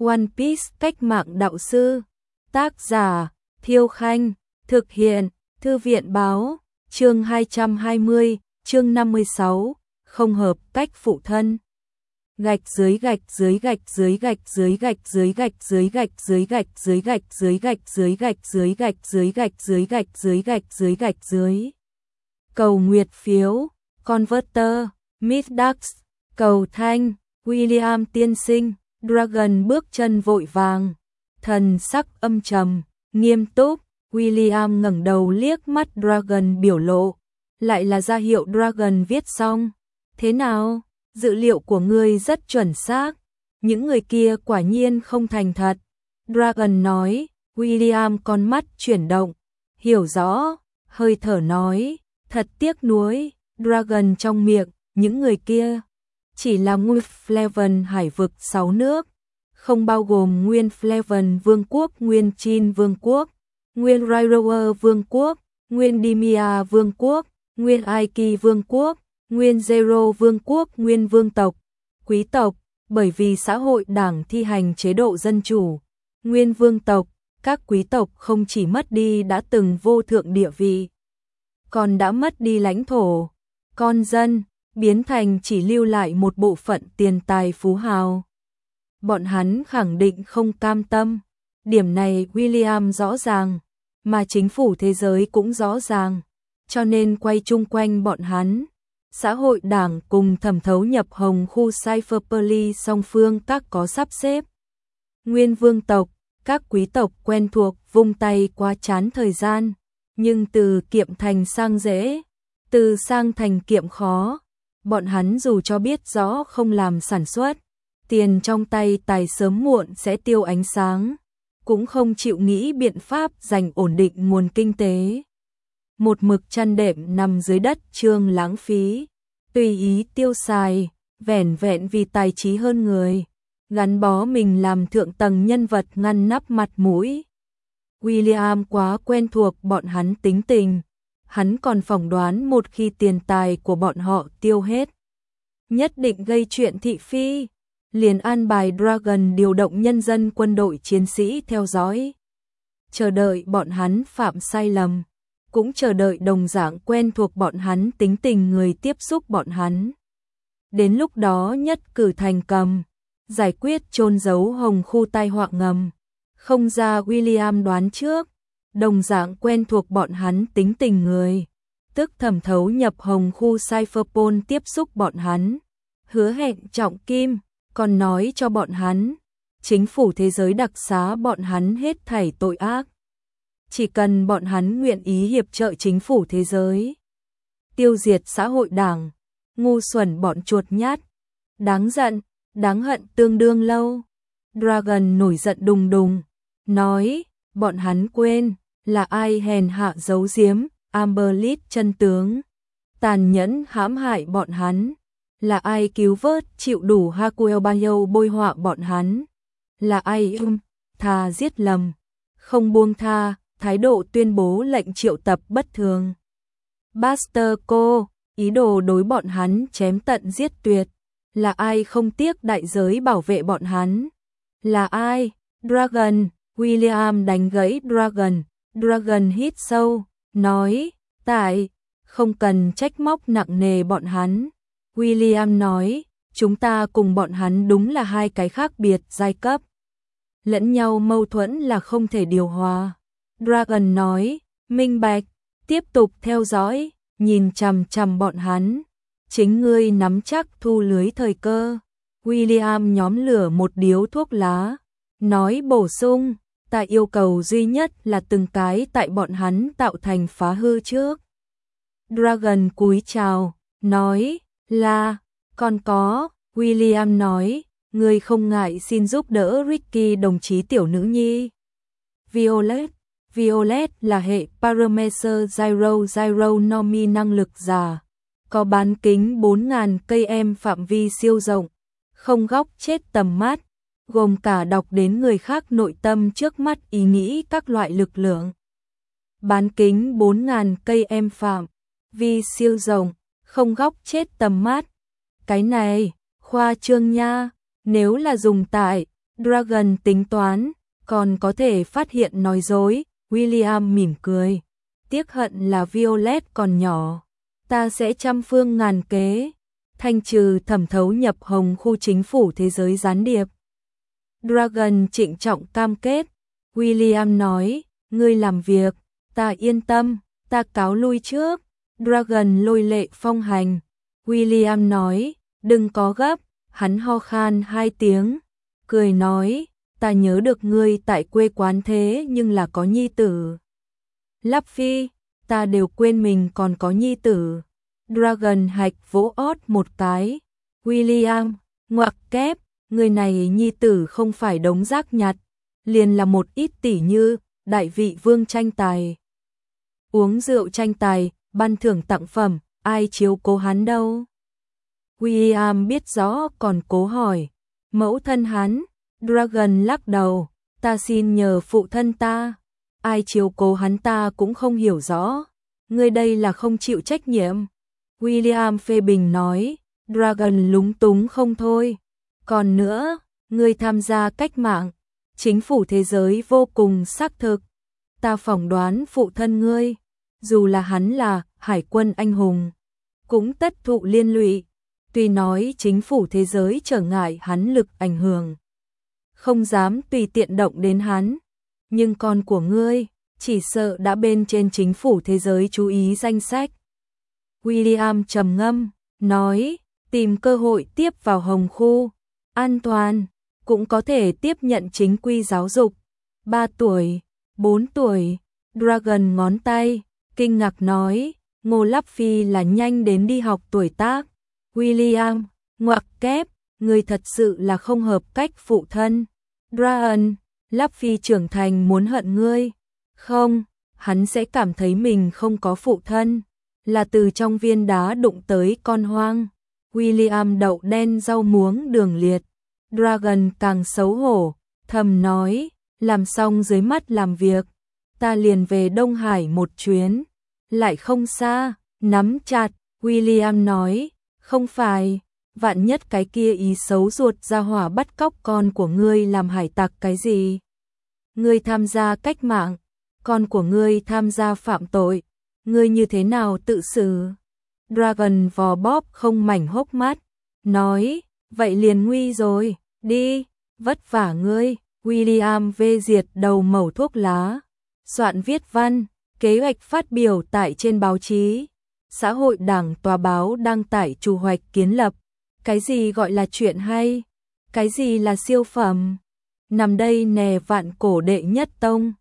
One Piece cách mạng đạo sư. Tác giả Thiêu Khanh. Thực hiện Thư viện Báo. Chương 220, chương 56. Không hợp cách phụ thân. Gạch dưới gạch dưới gạch dưới gạch dưới gạch dưới gạch dưới gạch dưới gạch dưới gạch dưới gạch dưới gạch dưới gạch dưới gạch dưới gạch dưới gạch dưới gạch dưới. Cầu nguyệt phiếu. Converter. Midax. Cầu thanh. William tiên sinh. Dragon bước chân vội vàng, thần sắc âm trầm, nghiêm túc. William ngẩng đầu liếc mắt Dragon biểu lộ, lại là ra hiệu Dragon viết xong. Thế nào? Dữ liệu của ngươi rất chuẩn xác. Những người kia quả nhiên không thành thật. Dragon nói. William con mắt chuyển động, hiểu rõ, hơi thở nói, thật tiếc nuối. Dragon trong miệng, những người kia chỉ là Nguyên Flaven hải vực 6 nước, không bao gồm Nguyên Flaven Vương quốc, Nguyên Chin Vương quốc, Nguyên Rairower Vương quốc, Nguyên Dimia Vương quốc, Nguyên Aiki Vương quốc, Nguyên Zero Vương quốc, Nguyên Vương tộc, quý tộc, bởi vì xã hội đảng thi hành chế độ dân chủ. Nguyên Vương tộc, các quý tộc không chỉ mất đi đã từng vô thượng địa vị, còn đã mất đi lãnh thổ, con dân biến thành chỉ lưu lại một bộ phận tiền tài phú hào. Bọn hắn khẳng định không cam tâm. Điểm này William rõ ràng, mà chính phủ thế giới cũng rõ ràng, cho nên quay chung quanh bọn hắn. Xã hội đảng cùng thẩm thấu nhập hồng khu Cypherpoli song phương các có sắp xếp. Nguyên vương tộc, các quý tộc quen thuộc vung tay qua chán thời gian, nhưng từ kiệm thành sang dễ, từ sang thành kiệm khó. Bọn hắn dù cho biết rõ không làm sản xuất, tiền trong tay tài sớm muộn sẽ tiêu ánh sáng, cũng không chịu nghĩ biện pháp dành ổn định nguồn kinh tế. Một mực chăn đệm nằm dưới đất trương lãng phí, tùy ý tiêu xài, vẻn vẹn vì tài trí hơn người, gắn bó mình làm thượng tầng nhân vật ngăn nắp mặt mũi. William quá quen thuộc bọn hắn tính tình. Hắn còn phỏng đoán một khi tiền tài của bọn họ tiêu hết, nhất định gây chuyện thị phi, liền an bài Dragon điều động nhân dân quân đội chiến sĩ theo dõi, chờ đợi bọn hắn phạm sai lầm, cũng chờ đợi đồng dạng quen thuộc bọn hắn tính tình người tiếp xúc bọn hắn. Đến lúc đó nhất cử thành cầm, giải quyết chôn giấu hồng khu tai họa ngầm. Không ra William đoán trước, đồng dạng quen thuộc bọn hắn tính tình người, tức thẩm thấu nhập hồng khu Cypherpol tiếp xúc bọn hắn, hứa hẹn trọng kim, còn nói cho bọn hắn, chính phủ thế giới đặc xá bọn hắn hết thảy tội ác. Chỉ cần bọn hắn nguyện ý hiệp trợ chính phủ thế giới, tiêu diệt xã hội đảng, ngu xuẩn bọn chuột nhát, đáng giận, đáng hận tương đương lâu. Dragon nổi giận đùng đùng, nói, bọn hắn quên là ai hèn hạ giấu giếm Amberlit chân tướng, tàn nhẫn hãm hại bọn hắn, là ai cứu vớt chịu đủ Hakuelbayo bôi họa bọn hắn, là ai tha giết lầm, không buông tha, thái độ tuyên bố lệnh triệu tập bất thường. Buster Co, ý đồ đối bọn hắn chém tận giết tuyệt, là ai không tiếc đại giới bảo vệ bọn hắn, là ai? Dragon. William đánh gãy Dragon. Dragon hít sâu, nói, tại, không cần trách móc nặng nề bọn hắn. William nói, chúng ta cùng bọn hắn đúng là hai cái khác biệt giai cấp. Lẫn nhau mâu thuẫn là không thể điều hòa. Dragon nói, minh bạch, tiếp tục theo dõi, nhìn chằm chằm bọn hắn. Chính ngươi nắm chắc thu lưới thời cơ. William nhóm lửa một điếu thuốc lá, nói bổ sung, ta yêu cầu duy nhất là từng cái tại bọn hắn tạo thành phá hư trước. Dragon cúi chào, nói, là, còn có. William nói, ngươi không ngại xin giúp đỡ Ricky đồng chí tiểu nữ nhi. Violet. Violet là hệ Parameter Gyro Nomi năng lực giả, có bán kính 4.000 km phạm vi siêu rộng, không góc chết tầm mắt, gồm cả đọc đến người khác nội tâm trước mắt ý nghĩ các loại lực lượng. Bán kính 4.000 km phạm vi siêu rộng, không góc chết tầm mắt. Cái này, khoa trương nha, nếu là dùng tại Dragon tính toán, còn có thể phát hiện nói dối. William mỉm cười. Tiếc hận là Violet còn nhỏ. Ta sẽ trăm phương ngàn kế thanh trừ thẩm thấu nhập hồng khu chính phủ thế giới gián điệp. Dragon trịnh trọng cam kết. William nói, ngươi làm việc, ta yên tâm, ta cáo lui trước. Dragon lôi lệ phong hành. William nói, đừng có gấp, hắn ho khan 2 tiếng, cười nói, ta nhớ được ngươi tại quê quán thế nhưng là có nhi tử. Lắp Phi, ta đều quên mình còn có nhi tử. Dragon hạch vỗ ót một cái. William, ngoặc kép, người này nhi tử không phải đống rác nhặt, liền là một ít tỷ như đại vị vương tranh tài. Uống rượu tranh tài, ban thưởng tặng phẩm, ai chiếu cố hắn đâu. William biết rõ còn cố hỏi, mẫu thân hắn. Dragon lắc đầu, ta xin nhờ phụ thân ta, ai chiếu cố hắn ta cũng không hiểu rõ, ngươi đây là không chịu trách nhiệm. William phê bình nói. Dragon lúng túng không thôi. Còn nữa, ngươi tham gia cách mạng, chính phủ thế giới vô cùng xác thực. Ta phỏng đoán phụ thân ngươi, dù là hắn là hải quân anh hùng, cũng tất thụ liên lụy. Tuy nói chính phủ thế giới trở ngại hắn lực ảnh hưởng, không dám tùy tiện động đến hắn, nhưng con của ngươi chỉ sợ đã bên trên chính phủ thế giới chú ý danh sách. William trầm ngâm, nói, tìm cơ hội tiếp vào hồng khu, an toàn, cũng có thể tiếp nhận chính quy giáo dục. 3 tuổi, 4 tuổi, Dragon ngón tay, kinh ngạc nói, Ngô Lắp Phi là nhanh đến đi học tuổi tác. William, ngoặc kép, người thật sự là không hợp cách phụ thân. Dragon, Lắp Phi trưởng thành muốn hận ngươi. Không, hắn sẽ cảm thấy mình không có phụ thân, là từ trong viên đá đụng tới con hoang. William đậu đen rau muống đường liệt. Dragon càng xấu hổ, thầm nói, làm xong dưới mắt làm việc, ta liền về Đông Hải một chuyến, lại không xa, nắm chặt. William nói, không phải, vạn nhất cái kia ý xấu ruột ra hỏa bắt cóc con của ngươi làm hải tặc cái gì? Ngươi tham gia cách mạng, con của ngươi tham gia phạm tội, ngươi như thế nào tự xử? Dragon vò bóp không mảnh hốc mắt, nói, vậy liền nguy rồi, đi, vất vả ngươi. William vê diệt đầu mẩu thuốc lá, soạn viết văn, kế hoạch phát biểu tại trên báo chí. Xã hội đảng tòa báo đăng tải chủ hoạch kiến lập. Cái gì gọi là chuyện hay? Cái gì là siêu phẩm? Nằm đây nè vạn cổ đệ nhất tông.